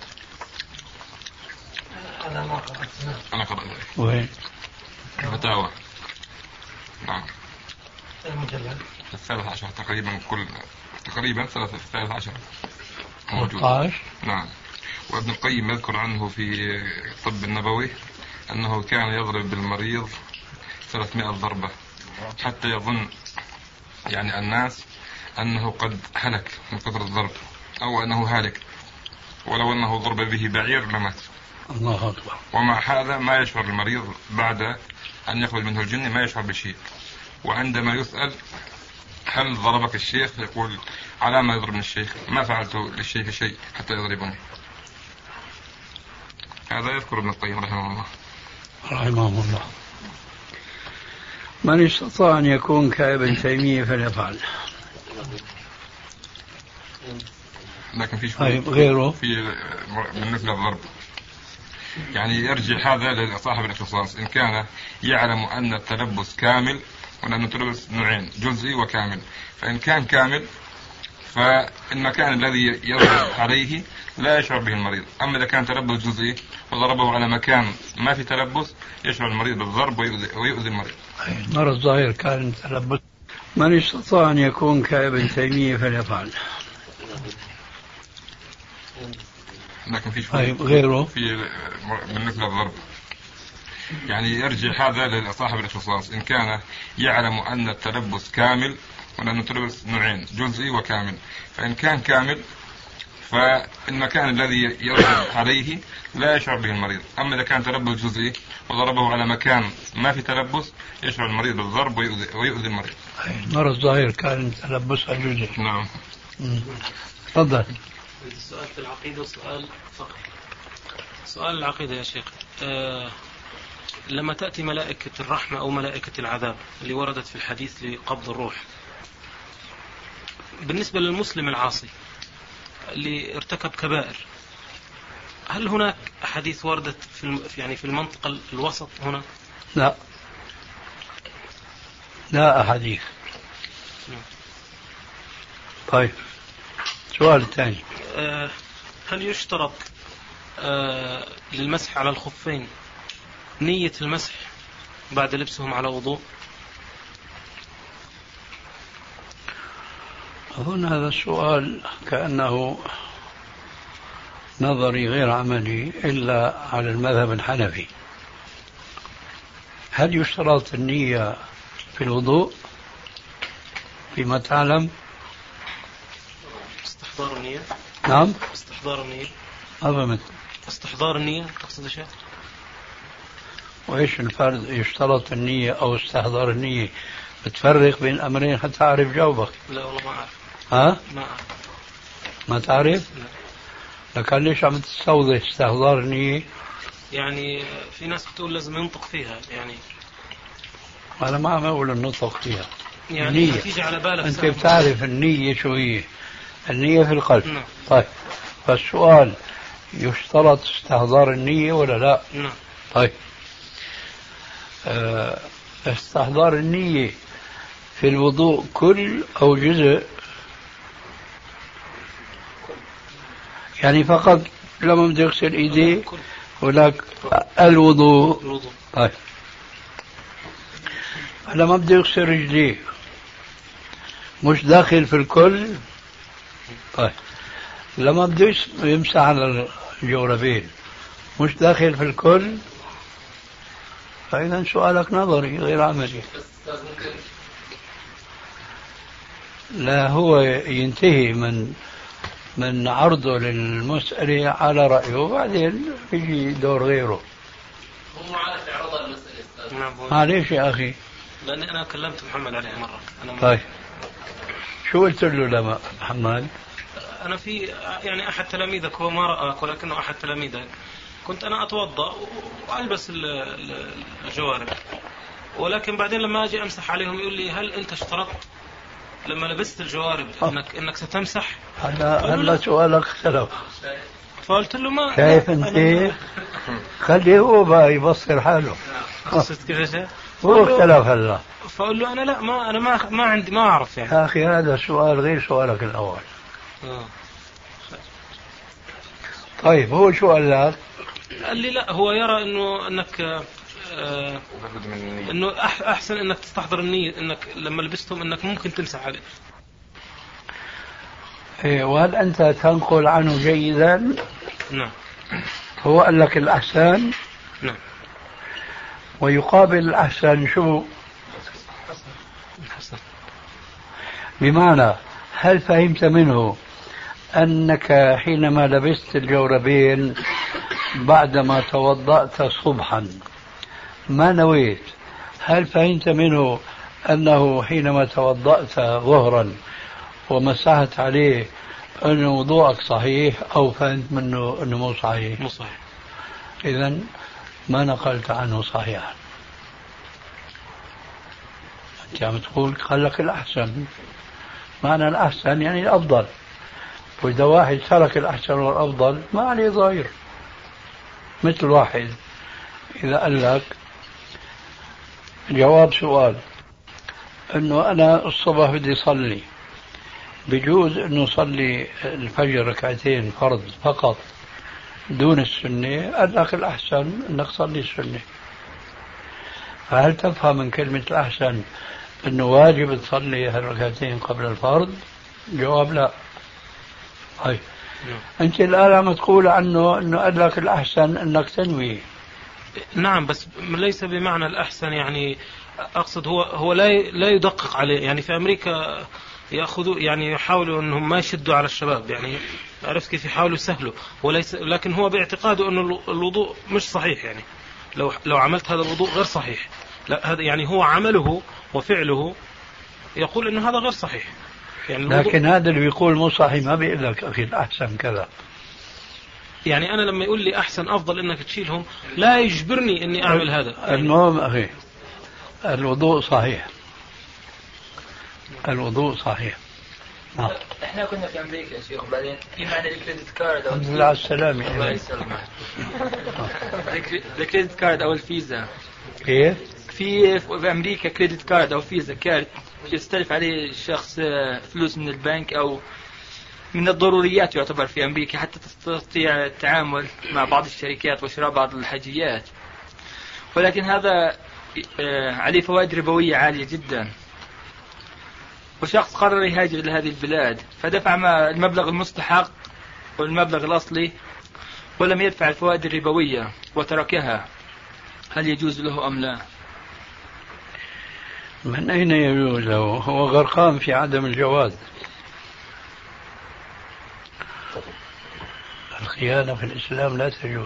أنا ما قرأت. أنا قرأت ذلك. وين؟ فتاوى. نعم. المجلد 13 تقريبا 13 موجود. 13. نعم. وابن القيم يذكر عنه في الطب النبوي أنه كان يضرب بالمريض 300 ضربة حتى يظن يعني الناس أنه قد هلك من كثر الضرب أو أنه هالك، ولو أنه ضرب به بعير لمات. الله أكبر. ومع هذا ما يشعر المريض بعد أن يخرج منه الجن، ما يشعر بشيء. وعندما يسأل هل ضربك الشيخ يقول: على ما يضربني الشيخ؟ ما فعلت للشيخ شيء حتى يضربني. هذا يذكر ابن القيم رحمه الله. رحمه الله. من استطاع أن يكون كابن تيمية فليفعل. لكن في شوية غيره في بالنسبة للضرب يعني يرجع هذا لصاحب الاختصاص، إن كان يعلم أن التلبس كامل وأن التلبس نوعين، جزئي وكامل. فإن كان كامل فالمكان الذي يضرب عليه لا يشعر به المريض. أما إذا كان تلبس جزئي وضربه على مكان ما في تلبس يشعر المريض بالضرب ويؤذي المريض. مرض ظاهر كان تلبس. من استطاع أن يكون كابن تيمية فليفعل. لكن في طيب غيره في بالنسبة للضرب يعني يرجع هذا لصاحب الاختصاص إن كان يعلم أن التلبس كامل، ولأن التلبس نوعين جزئي وكامل، فإن كان كامل فالمكان الذي يضرب عليه لا يشعر به المريض. أما إذا كان تلبس جزئي وضربه على مكان ما في تلبس يشعر المريض بالضرب ويؤذي المريض. مرة الظاهر كان تلبسها جزئي. نعم. تفضل. السؤال في العقيدة وسؤال فقه. سؤال العقيدة يا شيخ، لما تأتي ملائكة الرحمة أو ملائكة العذاب اللي وردت في الحديث لقبض الروح، بالنسبة للمسلم العاصي اللي ارتكب كبائر، هل هناك أحاديث وردت يعني في المنطقة الوسط هنا؟ لا أحاديث. طيب سؤال ثاني، هل يشترط للمسح على الخفين نية المسح بعد لبسهم على وضوء؟ أظن هذا السؤال كأنه نظري غير عملي إلا على المذهب الحنفي. هل يشترط النية في الوضوء فيما تعلم؟ استحضار النية. نعم استحضار النية. أظن استحضار النية تقصد شيء؟ وإيش الفرق يشترط النية أو استحضار النية؟ بتفرق بين الأمرين حتى أعرف جاوبك. لا والله ما أعرف. ها؟ ما أعرف. ما تعرف؟ لا. لكن ليش عم تستوضح استحضار النية؟ يعني في ناس بتقول لازم ينطق فيها يعني. أنا ما عم أقول النطق فيها. يعني ما تيجي على بالك. أنت بتعرف النية شو هي؟ النية في القلب. نعم. طيب فالسؤال يشترط استحضار النية ولا لا؟ نعم. طيب استحضار النية في الوضوء كل أو جزء؟ يعني فقط لما بده يغسل ايديه هناك الوضوء. طيب لما بده يغسل رجليه مش داخل في الكل؟ طيب لما بده يمسح على الجوربين مش داخل في الكل؟ فإذا سؤالك نظري غير عملي. لا هو ينتهي من عرضه للمسألة على رأيه وبعدين يجي دور غيره. هو عارف يعرض المسألة. معليش يا أخي. لأني أنا كلمت محمد عليه مرة. طيب شو قلت له لما محمد؟ أنا في يعني أحد تلاميذك هو ما رأك ولكنه أحد تلاميذك، كنت أنا أتوضأ وألبس الجوارب، ولكن بعدين لما أجي أمسح عليهم يقول لي هل أنت اشترطت لما لبست الجوارب إنك ستمسح؟ هلا سؤالك اختلف. فقلت له ما شايف أنت خليه هو بقى يبصر حاله. قصدت كيف يا هو اختلف هلا. فقل له أنا لا ما عندي ما أعرف يعني. يا أخي هذا سؤال غير سؤالك الأول. طيب هو شو قال لك؟ قال لي لا هو يرى انك انه احسن انك تستحضر النية انك لما لبستهم انك ممكن تمسح عليه. ايه وهل انت تنقل عنه جيدا؟ نعم. هو قال لك الاحسن؟ نعم. ويقابل الاحسن شو؟ الحسن. بمعنى هل فهمت منه أنك حينما لبست الجوربين بعدما توضأت صبحا ما نويت؟ هل فهمت منه أنه حينما توضأت ظهرا ومسحت عليه أن وضوءك صحيح، أو فهمت منه أنه مو صحيح؟ مو صحيح. إذن ما نقلت عنه صحيحا. أنت عم تقول خلك الأحسن، معنى الأحسن يعني الأفضل، وإذا واحد ترك الأحسن والأفضل ما عليه ضير. مثل واحد إذا قال لك جواب سؤال أنه أنا الصبح بدي صلي، بجوز أنه صلي الفجر ركعتين فرض فقط دون السنة، قال لك الأحسن أنك تصلي السنة. فهل تفهم من كلمة الأحسن أنه واجب تصلي هالركعتين قبل الفرض؟ جواب لا. طيب أنت الآن عم تقول عنه أنه قال لك الأحسن أنك تنوي. نعم، بس ليس بمعنى الأحسن، يعني أقصد هو لا يدقق عليه. يعني في أمريكا يأخذوا، يعني يحاولوا أنهم ما يشدوا على الشباب، يعني عرفت كيف يحاولوا يسهلوا، لكن هو باعتقاده أنه الوضوء مش صحيح. يعني لو عملت هذا الوضوء غير صحيح، لا هذا يعني هو عمله وفعله يقول أنه هذا غير صحيح. يعني لكن هذا اللي بيقول مو صحيح ما بيقول لك أخي الأحسن كذا. يعني أنا لما يقول لي أحسن أفضل أنك تشيلهم لا يجبرني أني أعمل هذا. المهم أخي الوضوء صحيح، الوضوء صحيح. احنا كنا في امريكا يا شيخ، بعدين في معنا الكريدت كارد الحمد لله على السلامة. الله يسلمك. الكريدت كارد او الفيزا. كيف؟ في امريكا كريدت كارد او فيزا كارد يستلف عليه الشخص فلوس من البنك، او من الضروريات يعتبر في امريكا حتى تستطيع التعامل مع بعض الشركات وشراء بعض الحاجيات. ولكن هذا عليه فوائد ربوية عالية جدا، وشخص قرر يهاجر إلى هذه البلاد فدفع المبلغ المستحق والمبلغ الأصلي ولم يدفع الفوائد الربوية وتركها، هل يجوز له أم لا؟ من أين يجوز له؟ هو غرقان في عدم الجواز. الخيانة في الإسلام لا تجوز.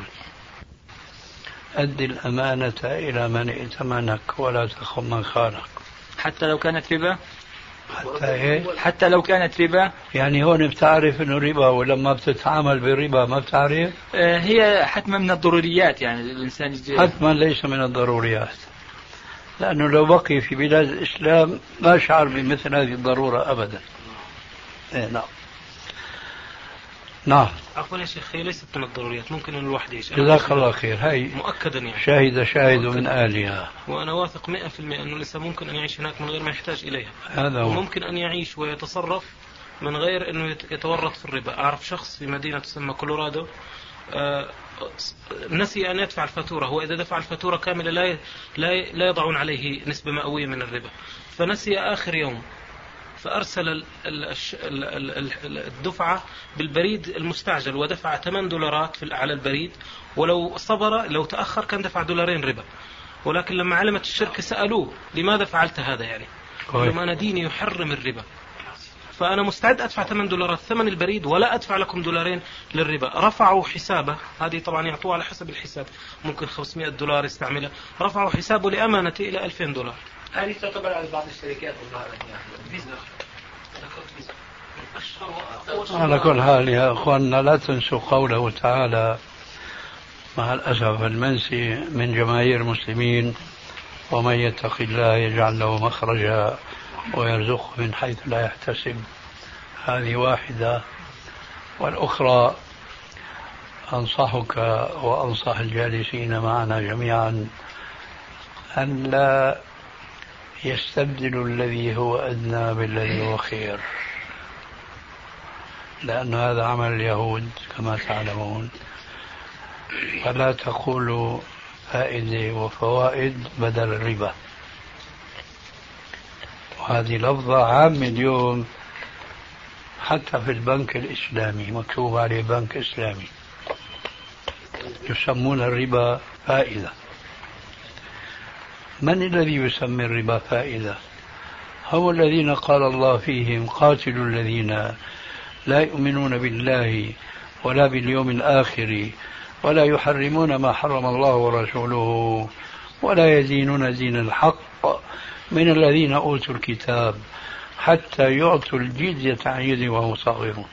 أد الأمانة إلى من ائتمنك ولا تخن من خانك. حتى لو كانت ربا؟ حتى إيه؟ حتى لو كانت ربا. يعني هون بتعرف إنه ربا، ولما بتتعامل بالربا ما بتعرف؟ هي حتما من الضروريات، يعني الإنسان يجي. حتما ليس من الضروريات، لأنه لو بقي في بلاد الإسلام ما شعر بمثل هذه الضرورة أبدا. إيه نعم. نعم. عفوا يا شيخ، هي ليست من الضروريات، ممكن أن الواحد يعيش. جزاك الله خير. هاي مؤكدا يعني شاهد من آلها. وأنا واثق 100% أنه الإنسان ممكن أن يعيش هناك من غير ما يحتاج إليها. هذا هو. وممكن أن يعيش ويتصرف من غير أنه يتورط في الربا. أعرف شخص في مدينة تسمى كولورادو نسي أن يدفع الفاتورة. هو إذا دفع الفاتورة كاملة لا يضعون عليه نسبة مئوية من الربا، فنسي آخر يوم فأرسل الدفعة بالبريد المستعجل ودفع $8 على البريد، ولو صبر لو تأخر كان دفع $2 ربا. ولكن لما علمت الشركة سألوه لماذا فعلت هذا، يعني لما أنا ديني يحرم الربا، فأنا مستعد أدفع $8 ثمن البريد ولا أدفع لكم $2 للربا. رفعوا حسابه، هذه طبعا يعطوه على حسب الحساب، ممكن $500 يستعملها، رفعوا حسابه لأمانته إلى $2000. هذه تعتبر على بعض الشركات على كل حال يا أخواننا لا تنسوا قوله تعالى مع الأسف المنسي من جماهير المسلمين: ومن يتق الله يجعل له مخرجا ويرزقه من حيث لا يحتسب. هذه واحدة. والأخرى أنصحك وأنصح الجالسين معنا جميعا أن لا يستبدل الذي هو أدنى بالذي هو خير، لأن هذا عمل اليهود كما تعلمون. فلا تقولوا فائدة وفوائد بدل الربا. وهذه لفظة عامة اليوم حتى في البنك الإسلامي، مكتوب عليه بنك إسلامي، يسمون الربا فائدة. من الذي يسمي الربا فائدة؟ هم الذين قال الله فيهم: قاتلوا الذين لا يؤمنون بالله ولا باليوم الآخر ولا يحرمون ما حرم الله ورسوله ولا يدينون دين الحق من الذين أوتوا الكتاب حتى يعطوا الجزية عن يد وهم صاغرون.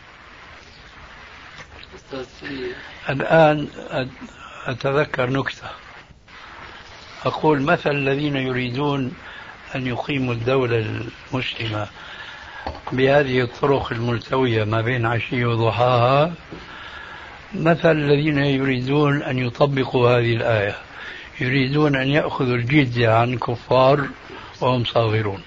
الآن أتذكر نكتة، أقول: مثل الذين يريدون أن يقيموا الدولة المسلمة بهذه الطرق الملتوية ما بين عشية وضحاها مثل الذين يريدون أن يطبقوا هذه الآية، يريدون أن يأخذوا الجزية عن كفار وهم صاغرون.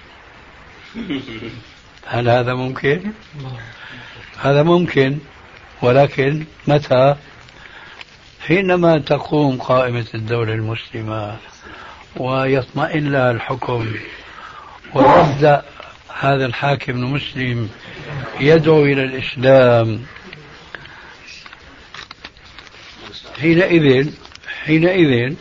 هل هذا ممكن؟ هذا ممكن، ولكن متى؟ حينما تقوم قائمة الدولة المسلمة ويطمئن لها الحكم ويبدأ هذا الحاكم المسلم يدعو إلى الإسلام حينئذ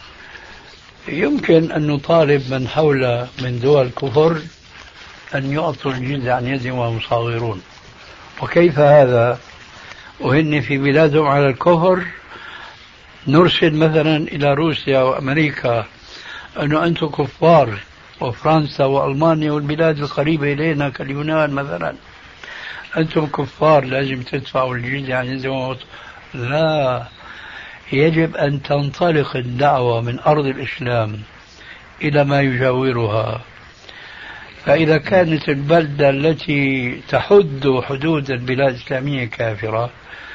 يمكن أن نطالب من حول من دول الكفر أن يعطوا الجزية عن يد وهم صاغرون. وكيف هذا وهن في بلادهم على الكفر؟ نرسل مثلا إلى روسيا وأمريكا أنه أنتم كفار، وفرنسا وألمانيا والبلاد القريبة إلينا كاليونان مثلا أنتم كفار لازم تدفعوا الجزية عن يد وهم. لا، يجب أن تنطلق الدعوة من أرض الإسلام إلى ما يجاورها. فإذا كانت البلدة التي تحد حدود البلاد الإسلامية كافرة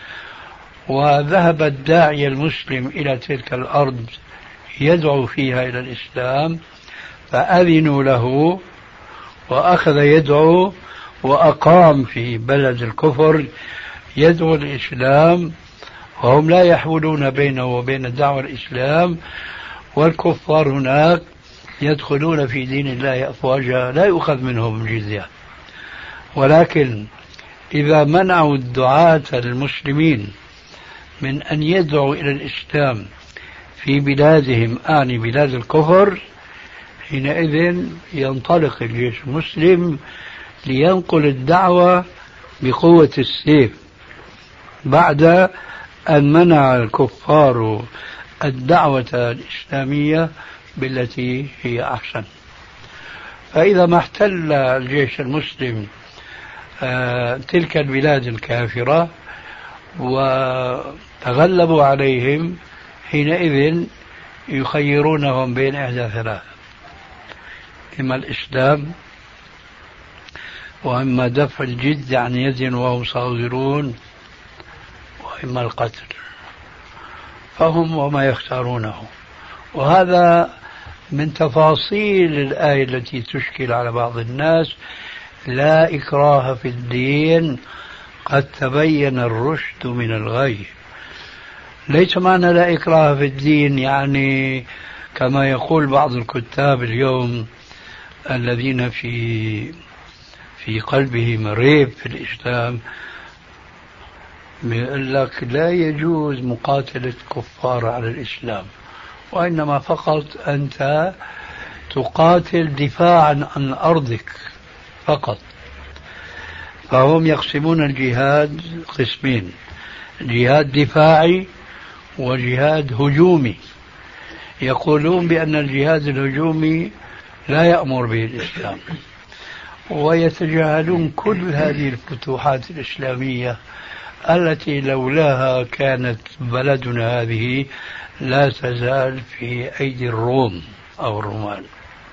وذهب الداعية المسلم إلى تلك الأرض يدعو فيها إلى الإسلام فأذنوا له وأخذ يدعو وأقام في بلد الكفر يدعو الإسلام، وهم لا يحولون بينه وبين دعوة الإسلام، والكفار هناك يدخلون في دين الله أفواجا لا يؤخذ منهم جزية. ولكن إذا منعوا الدعاة المسلمين من أن يدعوا إلى الإسلام في بلادهم آني بلاد الكفر، حينئذ ينطلق الجيش المسلم لينقل الدعوة بقوة السيف بعد أن منع الكفار الدعوة الإسلامية بالتي هي أحسن. فإذا ما احتل الجيش المسلم تلك البلاد الكافرة وتغلبوا عليهم، حينئذ يخيرونهم بين إحدى ثلاث: إما الإسلام، وإما دفع الجزية عن يد وهم صاغرون، وإما القتل. فهم وما يختارونه. وهذا من تفاصيل الآية التي تشكل على بعض الناس: لا إكراه في الدين قد تبين الرشد من الغي. ليس معنى لا إكراه في الدين يعني كما يقول بعض الكتاب اليوم الذين في قلبهم ريب في الإسلام، يقول لك لا يجوز مقاتلة كفار على الإسلام، وإنما فقط أنت تقاتل دفاعا عن أرضك فقط. فهم يقسمون الجهاد قسمين: جهاد دفاعي وجهاد هجومي. يقولون بأن الجهاد الهجومي لا يأمر به الإسلام، ويتجاهلون كل هذه الفتوحات الإسلامية التي لولاها كانت بلدنا هذه لا تزال في أيدي الروم أو الرومان.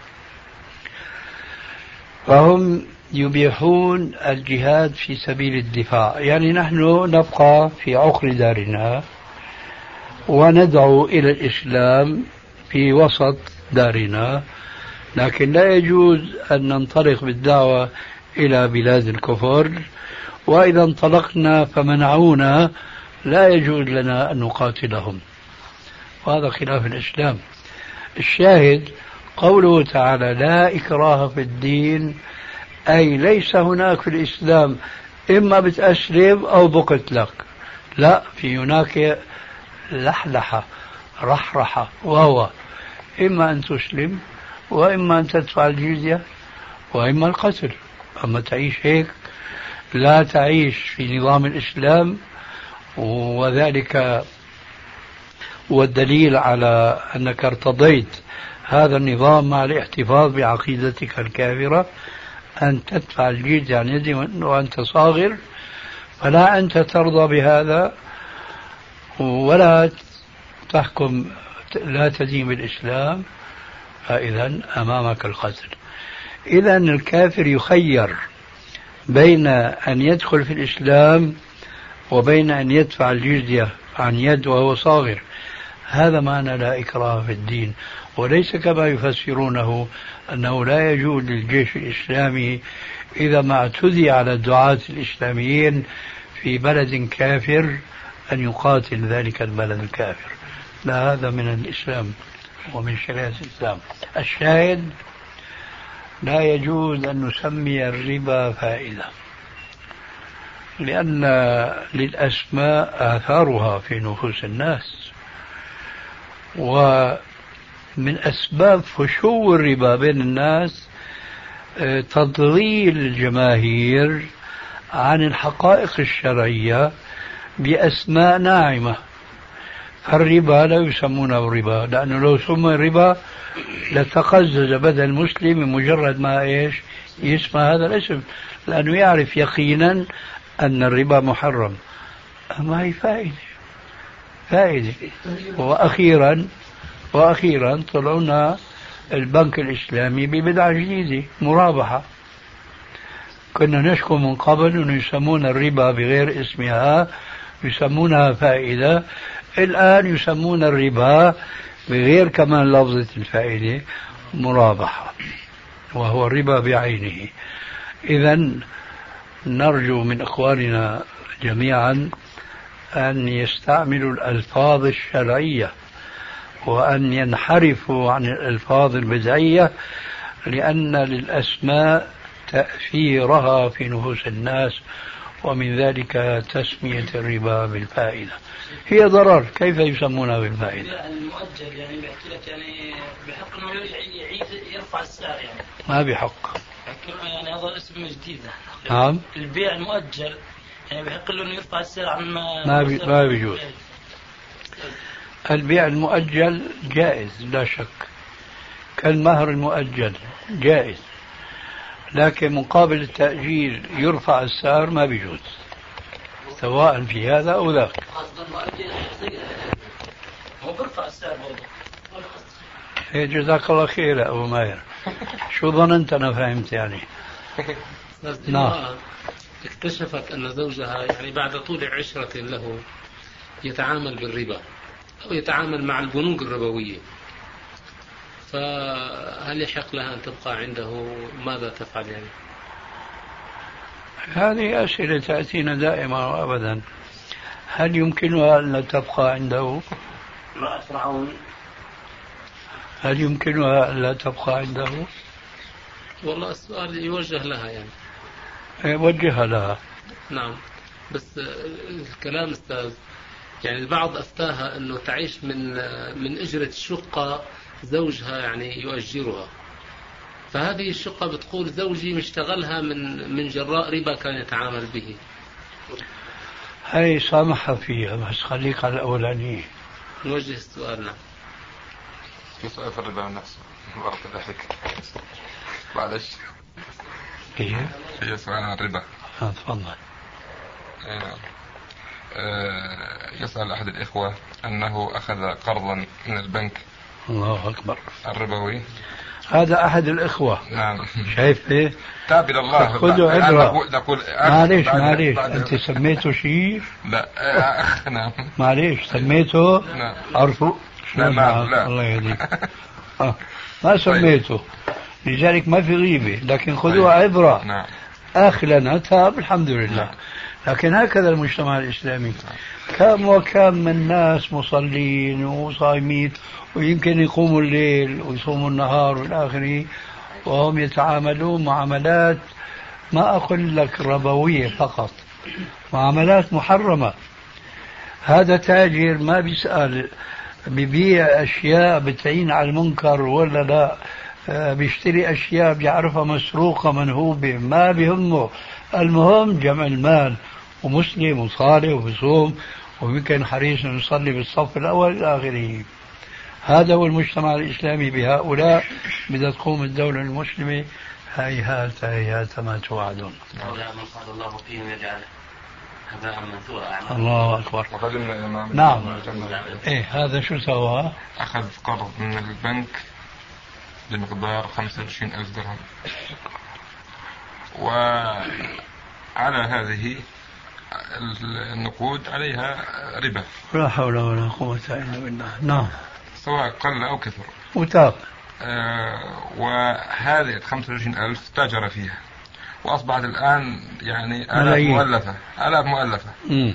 فهم يبيحون الجهاد في سبيل الدفاع، يعني نحن نبقى في عقر دارنا وندعو إلى الإسلام في وسط دارنا، لكن لا يجوز أن ننطلق بالدعوة إلى بلاد الكفر، وإذا انطلقنا فمنعونا لا يجوز لنا أن نقاتلهم، وهذا خلاف الإسلام. الشاهد قوله تعالى: لا إكراه في الدين، أي ليس هناك في الإسلام إما بتأسلم أو بقتلك، لا، في هناك لحلحة رحرحة، وهو إما أن تسلم وإما أن تدفع الجزية وإما القتل. أما تعيش هيك لا تعيش في نظام الإسلام، وذلك والدليل على أنك ارتضيت هذا النظام مع الاحتفاظ بعقيدتك الكافرة أن تدفع الجزية عن يد وأنت صاغر، فلا أنت ترضى بهذا ولا تحكم، لا تدين بالإسلام، فإذا أمامك القتل. إذا الكافر يخير بين أن يدخل في الإسلام وبين أن يدفع الجزية عن يد وهو صاغر. هذا معنى لا إكراه في الدين، وليس كما يفسرونه أنه لا يجوز للجيش الإسلامي إذا ما اعتدي على الدعاة الإسلاميين في بلد كافر أن يقاتل ذلك البلد الكافر. لا، هذا من الإسلام ومن شريعة الإسلام. الشاهد: لا يجوز أن نسمي الربا فائدة، لأن للأسماء آثارها في نفوس الناس، ومن أسباب فشو الربا بين الناس تضليل الجماهير عن الحقائق الشرعية بأسماء ناعمة. فالربا لا يسمونه ربا، لأنه لو سمي ربا لتقزز بدن المسلم مجرد ما يسمع هذا الاسم، لأنه يعرف يقينا أن الربا محرم. أما هي فائدة. وأخيرا طلعنا البنك الإسلامي ببدعة جديدة، مرابحة. كنا نشكو من قبل أنه يسمون الربا بغير اسمها، يسمونها فائدة. الآن يسمون الربا بغير كمان لفظة الفائدة، مرابحة، وهو الربا بعينه. إذن نرجو من إخواننا جميعا أن يستعملوا الألفاظ الشرعية وأن ينحرفوا عن الألفاظ البدعية، لأن للأسماء تأثيرها في نفوس الناس، ومن ذلك تسمية الربا بالفائدة. هي ضرر، كيف يسمونها بالفائدة؟ المؤجل يعني بيحكي لك يعني بحق انه يعيد يرفع السعر يعني. ما بحق. يعني هذا اسم جديد. نعم. البيع المؤجل يعني بحق له انه يرفع السعر عن ما بيجوز. البيع المؤجل جائز لا شك، كالمهر المؤجل جائز، لكن مقابل التأجيل يرفع السعر ما بيجوز، سواء في هذا أو ذاك. هو بيرفع السعر برضه. جزاك الله خير يا أبو ماهر. شو ظننت أنا فهمت يعني؟ نعم. اكتشفت أن زوجها يعني بعد طول عشرة له يتعامل بالربا أو يتعامل مع البنوك الربوية، فهل يحق لها أن تبقى عنده؟ ماذا تفعل يعني؟ هذه أسئلة تأتينا دائما وأبدا. هل يمكنها أن لا تبقى عنده؟ هل يمكنها أن لا تبقى عنده؟ والله السؤال يوجه لها يعني. وجهها لها. نعم، بس الكلام أستاذ يعني البعض أفتاها أنه تعيش من أجرة شقة زوجها يعني يؤجرها، فهذه الشقة بتقول زوجي مشتغلها من جراء ربا كان يتعامل به. هاي سامحها فيها، بس خليك على الأولانية. نوجه السؤال. نعم. في سؤال في الربا نفسه بارك الله فيك. معلش. هي سؤال عن الربا. تفضل. يسأل أحد الإخوة أنه أخذ قرضا من البنك. الله أكبر. الربوي. هذا أحد الإخوة. نعم. شايف إيه؟ تاب إلى الله. خذوا عبرة. معليش أنت سميته شيء؟ لا نعم. معليش سميته؟ نعم. عرفوا؟ لا. الله يهديك. ما سميته، لذلك ما في غيبة، لكن خذوها عبرة. نعم. آخلنا تاب الحمد لله. لكن هكذا المجتمع الإسلامي، كم وكم من ناس مصلين وصايمين ويمكن يقوموا الليل ويصوموا النهار والآخره، وهم يتعاملون معاملات ما أقول لك ربوية فقط، معاملات محرمة. هذا تاجر ما بيسأل ببيع أشياء بتعين على المنكر ولا لا، بيشتري أشياء بيعرفها مسروقة منهوبة، ما بيهمه، المهم جمع المال، ومسلم وصالح وبصوم ويمكن حريص أن يصلي بالصف الأول إلى آخره. هذا هو المجتمع الإسلامي. بهؤلاء بدها تقوم الدولة المسلمة. هيهات ما توعدون. الله فيهم يجعل هباء منثورا. الله أكبر. نعم. هذا شو سوى؟ أخذ قرض من البنك بمقدار 25,000 درهم، وعلى هذه النقود عليها ربا. لا حول ولا قوة إلا بالله. نعم. سواء قل أو كثر. وتاب. وهذه 25,000 تاجر فيها، وأصبحت الآن يعني آلاف مؤلفة.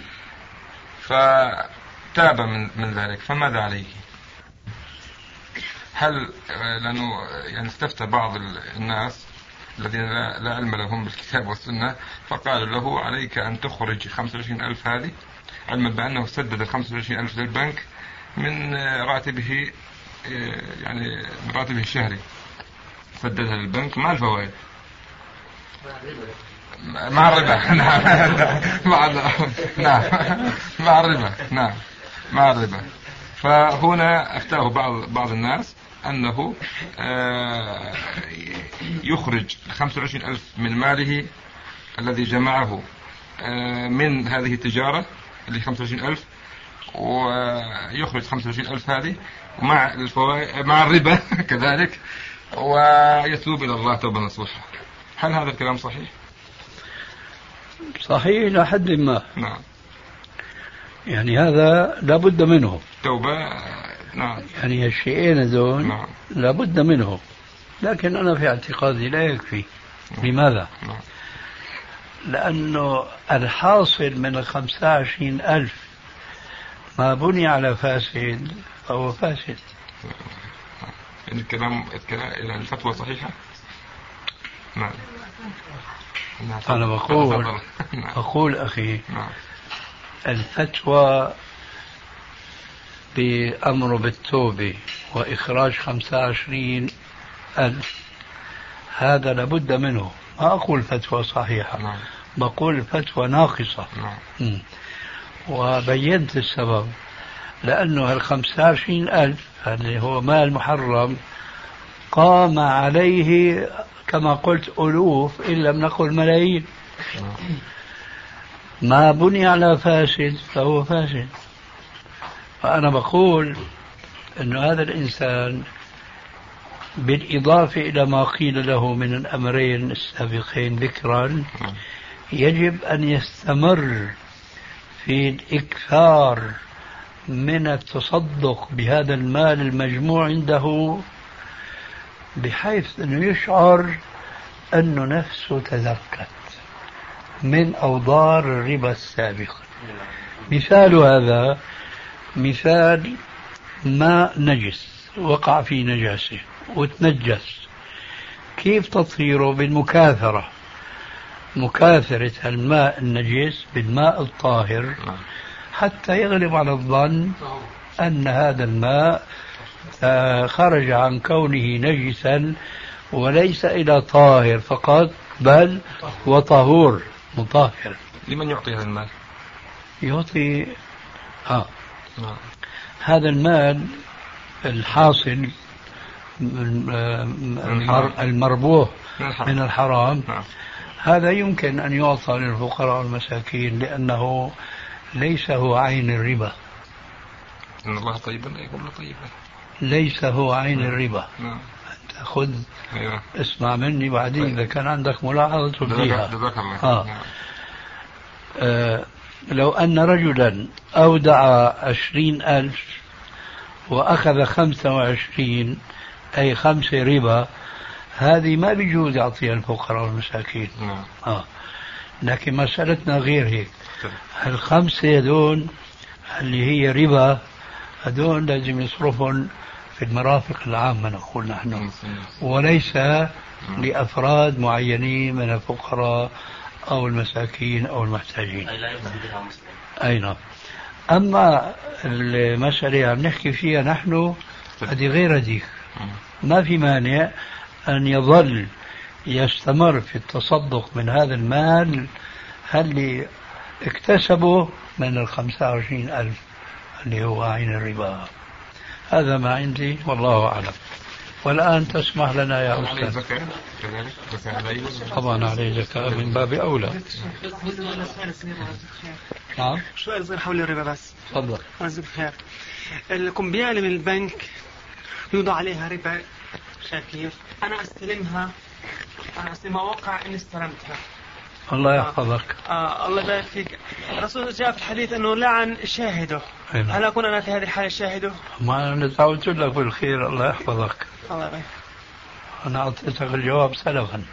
فتاب من ذلك، فماذا عليه؟ هل لأنه يعني استفتى بعض الناس الذين لا علم لهم بالكتاب والسنة، فقالوا له عليك أن تخرج 25,000 هذه، علما بأنه سدد 25,000 للبنك من راتبه، يعني من راتبه الشهري سددها للبنك مع الفوائد مع الربا. نعم مع الربا. نعم مع الربا. فهنا أفتاه بعض الناس أنه يخرج 25,000 من ماله الذي جمعه من هذه التجارة اللي 25,000، ويخرج 25,000 هذه مع الفوائد مع الربا كذلك، ويتوب إلى الله توبة نصوحة. هل هذا الكلام صحيح؟ صحيح لحد ما. نعم. يعني هذا لابد منه توبة. نعم. يعني الشيئين هذول نعم. لابد منه، لكن أنا في اعتقادي لا يكفي. نعم. لماذا؟ نعم. لأنه الحاصل من 25,000 ما بني على فاسد فهو فاسد. الكلام الفتوى صحيحة؟ نعم. أنا بقول أخي الفتوى بأمر بالتوبة وإخراج 25,000 هذا لابد منه. ما أقول فتوى صحيحة، بقول فتوى ناقصة. وبينت السبب، لأنه 25,000 اللي هو مال محرم قام عليه كما قلت ألوف إن لم نقل ملايين. ما بني على فاسد فهو فاسد. فأنا بقول أن هذا الإنسان بالإضافة إلى ما قيل له من الأمرين السابقين ذكرا يجب أن يستمر في الإكثار من التصدق بهذا المال المجموع عنده، بحيث أنه يشعر أنه نفسه تزكت من أوضار الربا السابقة. مثال هذا مثال ماء نجس وقع في نجاسة وتنجس، كيف تطهيره؟ بالمكاثرة، مكاثرة الماء النجس بالماء الطاهر حتى يغلب على الظن أن هذا الماء خرج عن كونه نجسا وليس إلى طاهر فقط بل وطهور مطهر. لمن يعطي هذا المال؟ يعطي هذا المال الحاصل المربوح من الحرام، هذا يمكن أن يعطى للفقراء والمساكين، لأنه ليس هو عين الربا. إن الله طيب لا يقبل طيبا. ليس هو عين الربا. أنت خذ اسمع مني بعدين إذا كان عندك ملاحظة تبديها. لو أن رجلا أودع 20,000 وأخذ 25 أي 5 ربا، هذه ما بيجوز يعطيها الفقراء والمساكين. لكن مسألتنا غير هيك. ال5 هذول اللي هي ربا هذول لازم يصرفهم في المرافق العامة نقول نحن، وليس لأفراد معينين من الفقراء أو المساكين أو المحتاجين. أي نعم. أما المسألة عم نحكي فيها نحن هذه غير هذيك. ما في مانع أن يظل يستمر في التصدق من هذا المال اللي اكتسبه من 25,000 اللي هو عين الربا. هذا ما عندي والله أعلم. والآن تسمح لنا يا أستاذ. طبعا عليه زكاة من باب أولى. نعم. سؤال صغير حول الربا بس. تفضل. جزاك خير. القنبيالة من البنك يوضع عليها ربا، شايف كيف؟ أنا أستلمها وقع إني استلمتها. الله يحفظك. الله يبارك فيك. الرسول جاء في الحديث أنه لعن شاهده. هل أكون أنا في هذه الحالة شاهده؟ ما أنا دعوت لك بالخير. الله يحفظك. الله يبارك. أنا أعطيتك الجواب سلفا.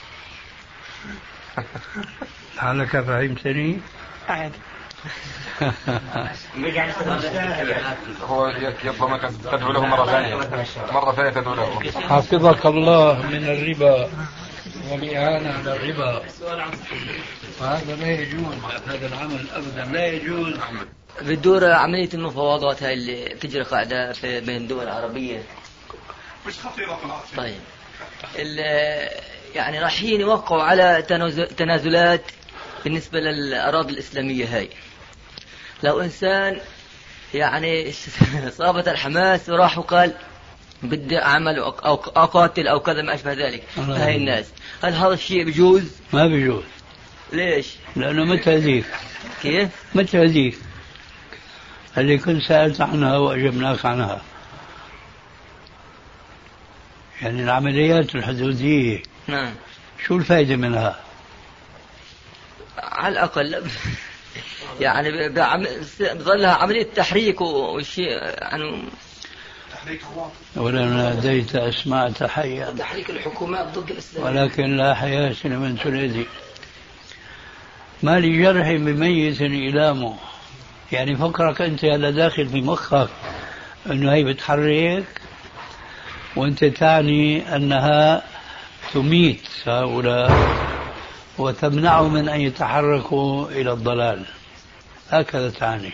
لعلك فهمتني؟ عادي. هو يطلب أن تدعو له مرة ثانية تدعو له. حفظك الله من الربا والإعانة على الربا، وهذا لا يجوز، هذا العمل أبدا لا يجوز. بتدور عملية المفاوضات هاي اللي تجري قاعدة بين الدول العربية مش خطيرة في العاصمة. طيب يعني رايحين يوقعوا على تنازلات بالنسبة للأراضي الإسلامية هاي. لو إنسان يعني صابت الحماس وراح وقال بدي أعمل أو أقاتل أو كذا ما أشبه ذلك هاي الناس، هل هذا الشيء بيجوز؟ ما بيجوز. ليش؟ لأنه متى هذيك؟ كيف؟ متى هذيك اللي كنت سألت عنها وأجبناك عنها؟ يعني العمليات الحدودية نعم شو الفائدة منها؟ على الأقل يعني بظلها عملية تحريك وشيء عن ولو ناديت أسمعت حيا، تحريك الحكومات ضد الإسلام، ولكن لا حياة لمن تنادي. ما لجرح بميت إلامه. يعني فكرك أنت هلا داخل في مخك أنه هي بتحرك وأنت تعني أنها تميت هؤلاء وتمنعهم من أن يتحركوا إلى الضلال، هكذا تعني.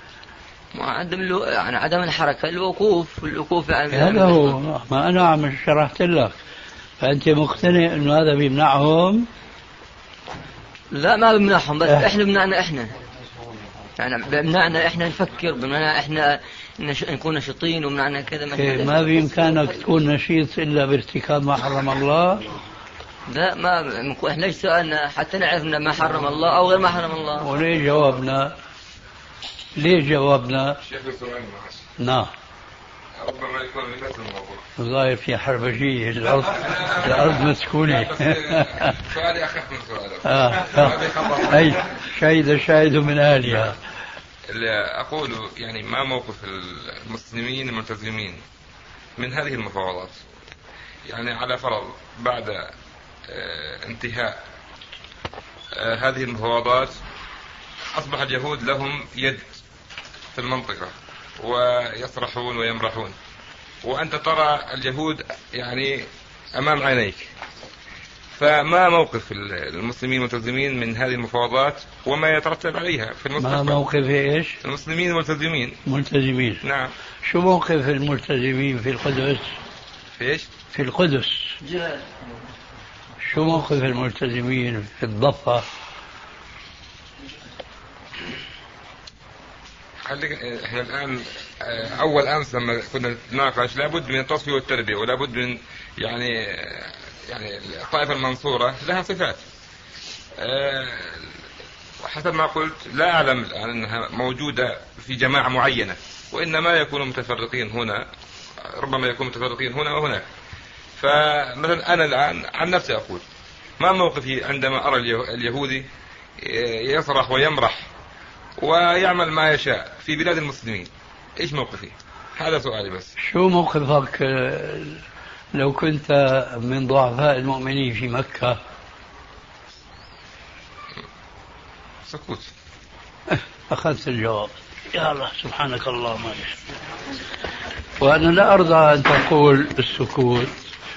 يعني عدم الحركة، الوقوف هذا هو ما أنا عم شرحت لك. فأنت مقتنع أنه هذا بيمنعهم؟ لا ما بيمنعهم، بس إحنا بمنعنا إحنا، يعني بمنعنا إحنا نفكر، بمنعنا إحنا نكون نشيطين، ومنعنا كذا. ما بإمكانك تكون نشيط إلا بارتكاب ما حرم الله. لا ما إحنا ليش سألنا حتى نعرف ما حرم الله أو غير ما حرم الله. وليه جوابنا؟ ليه جوابنا؟ نعم. ربما يكون لنفس الموضوع. ظاهر في حربجية، الأرض مسكونة. سؤالي أخف من سؤالك. أي شاهد من أهلها. اللي أقول يعني ما موقف المسلمين الملتزمين من هذه المفاوضات؟ يعني على فرض بعد انتهاء هذه المفاوضات أصبح اليهود لهم يد في المنطقة ويصرحون ويمرحون، وأنت ترى اليهود يعني أمام عينيك، فما موقف المسلمين الملتزمين من هذه المفاوضات وما يترتب عليها في المستقبل؟ ما موقف إيش؟ المسلمين الملتزمين. ملتزمين. نعم. شو موقف الملتزمين في القدس؟ في إيش؟ في القدس. شو موقف الملتزمين في الضفة؟ احنا الآن أول أمس لما كنا نتناقش لابد من التصفية والتربية، ولابد من يعني الطائفة المنصورة لها صفات. حسب ما قلت لا أعلم الآن أنها موجودة في جماعة معينة، وإنما يكونوا متفرقين هنا، ربما يكونوا متفرقين هنا وهناك. فمثلا أنا الآن عن نفسي أقول ما موقفي عندما أرى اليهودي يصرخ ويمرح ويعمل ما يشاء في بلاد المسلمين؟ إيش موقفي؟ هذا سؤالي بس. شو موقفك لو كنت من ضعفاء المؤمنين في مكة؟ سكوت. أخذت الجواب. يا الله سبحانك اللهم وبحمدك. وأنا لا أرضى أن تقول السكوت.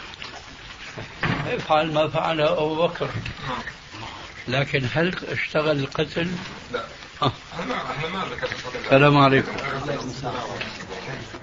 افعل ما فعله أبو بكر. لكن هل اشتغل القتل؟ لا. أنا ما ذكرت. السلام عليكم.